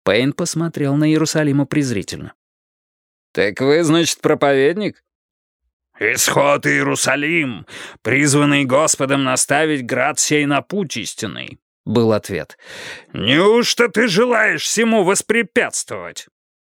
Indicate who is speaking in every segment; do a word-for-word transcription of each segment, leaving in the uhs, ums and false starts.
Speaker 1: Пейн посмотрел на Иерусалима презрительно.
Speaker 2: «Так вы, значит, проповедник?»
Speaker 3: «Исход Иерусалим, призванный Господом наставить град сей на путь истинный», — был ответ. «Неужто ты желаешь всему воспрепятствовать?»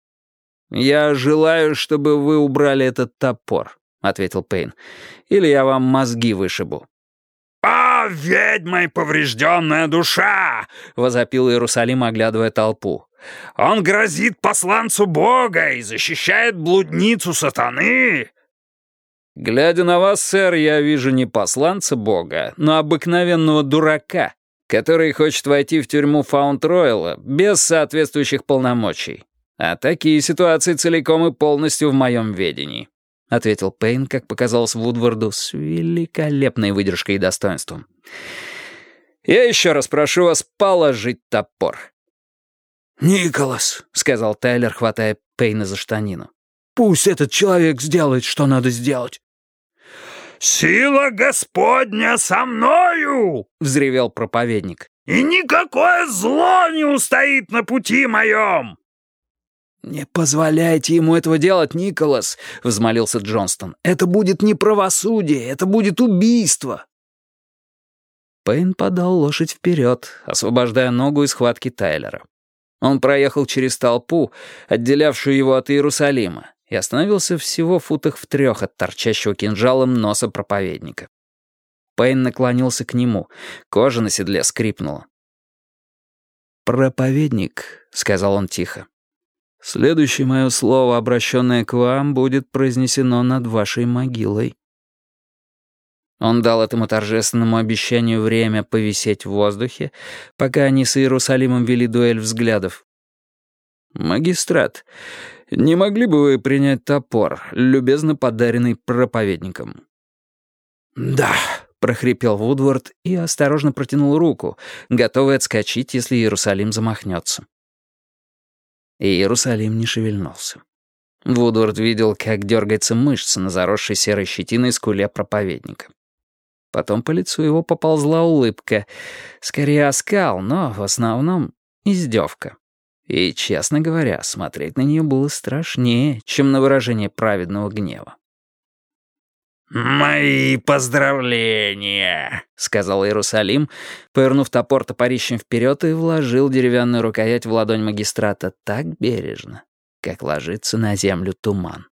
Speaker 1: «Я желаю, чтобы вы убрали этот топор», — ответил Пейн. «Или я вам мозги вышибу».
Speaker 3: «А, ведьмой поврежденная душа!» — возопил Иерусалим, оглядывая толпу. «Он грозит посланцу Бога и защищает блудницу сатаны!»
Speaker 1: «Глядя на вас, сэр, я вижу не посланца Бога, но обыкновенного дурака, который хочет войти в тюрьму Фаунд-Ройла без соответствующих полномочий. А такие ситуации целиком и полностью в моем ведении», — ответил Пейн, как показалось Вудварду, с великолепной выдержкой и достоинством. «Я еще раз прошу вас положить топор».
Speaker 4: «Николас», — сказал Тайлер, хватая Пейна за штанину, — «пусть этот человек сделает, что надо сделать».
Speaker 3: «Сила Господня со мною!» — взревел проповедник. «И никакое зло не устоит на пути моем!»
Speaker 4: «Не позволяйте ему этого делать, Николас», — взмолился Джонстон. «Это будет не правосудие, это будет убийство».
Speaker 1: Пейн подал лошадь вперед, освобождая ногу из схватки Тайлера. Он проехал через толпу, отделявшую его от Иерусалима, и остановился всего в футах в трех от торчащего кинжалом носа проповедника. Пейн наклонился к нему, кожа на седле скрипнула. «Проповедник», — сказал он тихо, — «следующее мое слово, обращенное к вам, будет произнесено над вашей могилой». Он дал этому торжественному обещанию время повисеть в воздухе, пока они с Иерусалимом вели дуэль взглядов. «Магистрат, не могли бы вы принять топор, любезно подаренный проповедником?»
Speaker 4: «Да»,
Speaker 1: — прохрипел Вудвард и осторожно протянул руку, готовый отскочить, если Иерусалим замахнется. И Иерусалим не шевельнулся. Вудвард видел, как дергается мышца на заросшей серой щетиной скуле проповедника. Потом по лицу его поползла улыбка. Скорее оскал, но в основном издевка. И, честно говоря, смотреть на нее было страшнее, чем на выражение праведного гнева.
Speaker 3: «Мои поздравления», — сказал Иерусалим, повернув топор топорищем вперед и вложил деревянную рукоять в ладонь магистрата так бережно, как ложится на землю туман.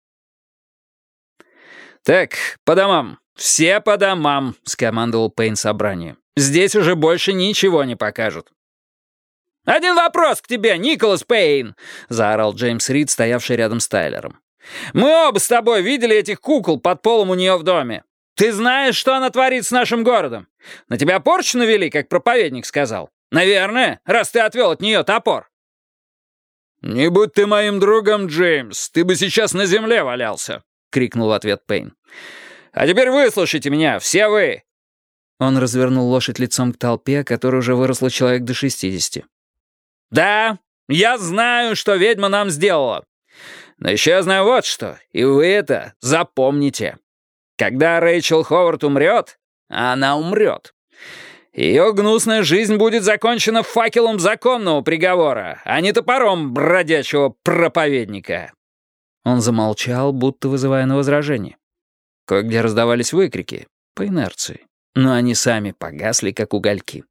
Speaker 3: «Так, по домам, все по домам», — скомандовал Пейн собранию. «Здесь уже больше ничего не покажут». «Один вопрос к тебе, Николас Пейн!» — заорал Джеймс Рид, стоявший рядом с Тайлером. «Мы оба с тобой видели этих кукол под полом у нее в доме. Ты знаешь, что она творит с нашим городом? На тебя порчу навели, как проповедник сказал. Наверное, раз ты отвел от нее топор». «Не будь ты моим другом, Джеймс, ты бы сейчас на земле валялся», — крикнул в ответ Пейн. «А теперь выслушайте меня, все вы!» Он развернул лошадь лицом к толпе, которая уже выросла человек до шестидесяти. «Да, я знаю, что ведьма нам сделала. Но еще я знаю вот что, и вы это запомните. Когда Рэйчел Ховард умрет, она умрет. Ее гнусная жизнь будет закончена факелом законного приговора, а не топором бродячего проповедника». Он замолчал, будто вызывая на возражение. Кое-где раздавались выкрики, по инерции, но они сами погасли, как угольки.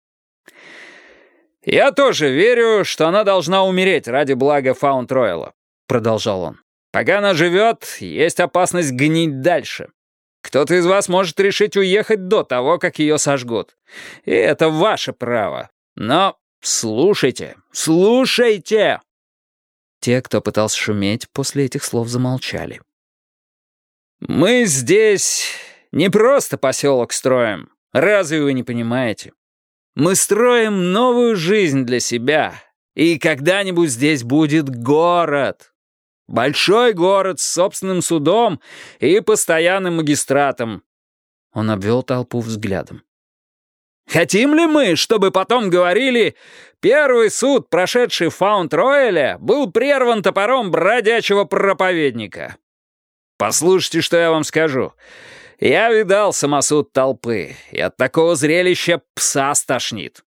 Speaker 3: «Я тоже верю, что она должна умереть ради блага Фаунд-Ройла», — продолжал он. «Пока она живет, есть опасность гнить дальше. Кто-то из вас может решить уехать до того, как ее сожгут. И это ваше право. Но слушайте, слушайте!» Те, кто пытался шуметь, после этих слов замолчали. «Мы здесь не просто поселок строим. Разве вы не понимаете? Мы строим новую жизнь для себя, и когда-нибудь здесь будет город. Большой город с собственным судом и постоянным магистратом». Он обвел толпу взглядом. «Хотим ли мы, чтобы потом говорили, первый суд, прошедший в Фаунд-Ройле, был прерван топором бродячего проповедника? Послушайте, что я вам скажу. Я видал самосуд толпы, и от такого зрелища пса стошнит.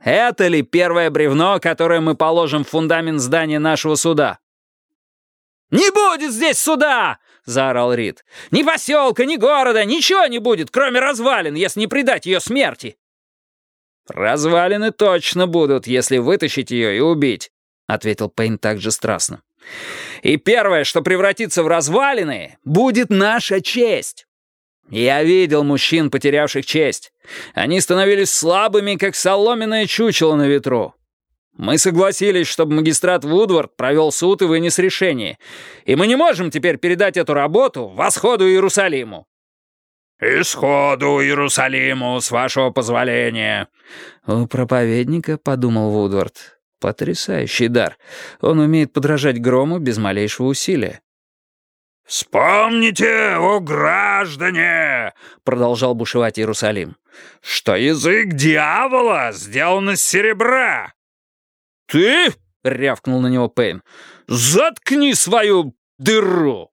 Speaker 3: Это ли первое бревно, которое мы положим в фундамент здания нашего суда?» «Не будет здесь суда!» — заорал Рид. «Ни поселка, ни города, ничего не будет, кроме развалин, если не предать ее смерти!» «Развалины точно будут, если вытащить ее и убить», — ответил Пейн также страстно. «И первое, что превратится в развалины, будет наша честь. Я видел мужчин, потерявших честь. Они становились слабыми, как соломенное чучело на ветру. Мы согласились, чтобы магистрат Вудвард провел суд и вынес решение. И мы не можем теперь передать эту работу Восходу Иерусалиму».
Speaker 2: «Исходу Иерусалиму, с вашего позволения».
Speaker 1: У проповедника, подумал Вудвард, потрясающий дар. Он умеет подражать грому без малейшего усилия.
Speaker 2: «Вспомните, о граждане!» — продолжал бушевать Иерусалим, «что язык дьявола сделан из серебра».
Speaker 3: «Ты?» — рявкнул на него Пейн. «Заткни свою дыру!»